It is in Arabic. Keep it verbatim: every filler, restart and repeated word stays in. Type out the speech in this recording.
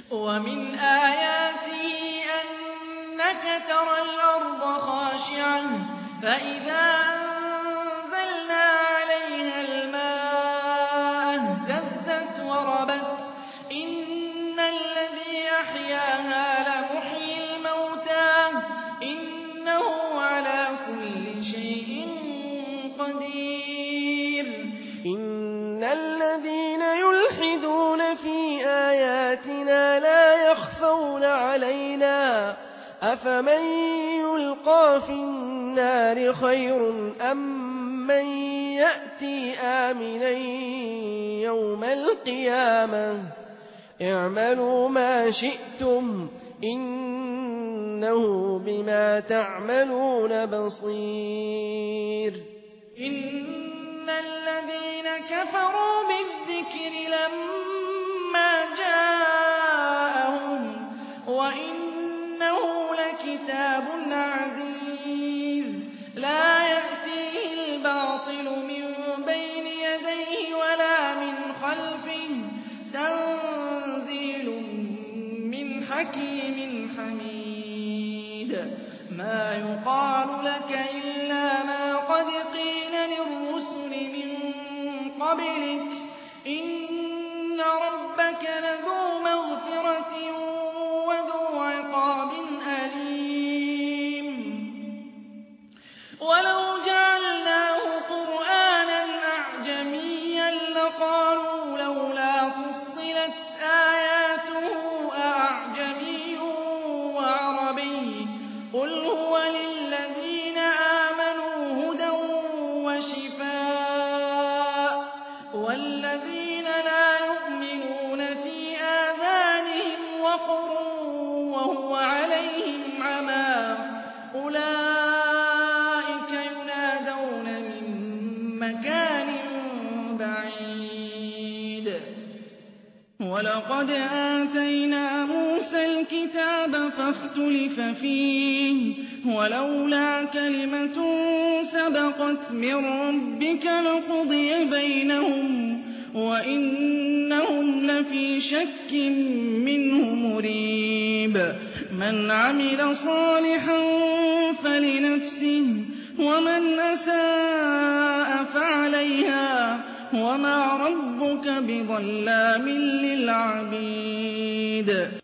ومن آياته أنك ترى الأرض خاشعة فإذا أنزلنا عليها الماء اهتزت وربت إن الذي أحياها لمحيي الموتى إنه على كل شيء قدير إن الذين يلحدون في آياتنا لا يخفون علينا أفمن يلقى في النار خير أم من يأتي آمنا يوم القيامة اعملوا ما شئتم إنه بما تعملون بصير إن الذين كفروا بالذكر لما جاءهم وإنه لكتاب عزيز لا يأتيه الباطل من بين يديه ولا من خلفه تنزيل من حكيم حميد ما يقال لك إلا ما قد قيل للرسل من قبلك إن ربك لذو مغفرة وذو عقاب أليم ولو جعلناه قرآنا أعجميا لقالوا لولا فصلت آياته أأعجمي وعربي قل هو للذين آمنوا هدى وشفاء والذين لا يؤمنون في آذانهم وقر وهو عليهم عمى أولئك ينادون من مكان بعيد ولقد آتينا موسى الكتاب فاختلف فيه ولولا كلمة سبقت من ربك لقضي بينهم وإنهم لفي شك منه مريب من عمل صالحا فلنفسه ومن أساء فعليها وما ربك بظلام للعبيد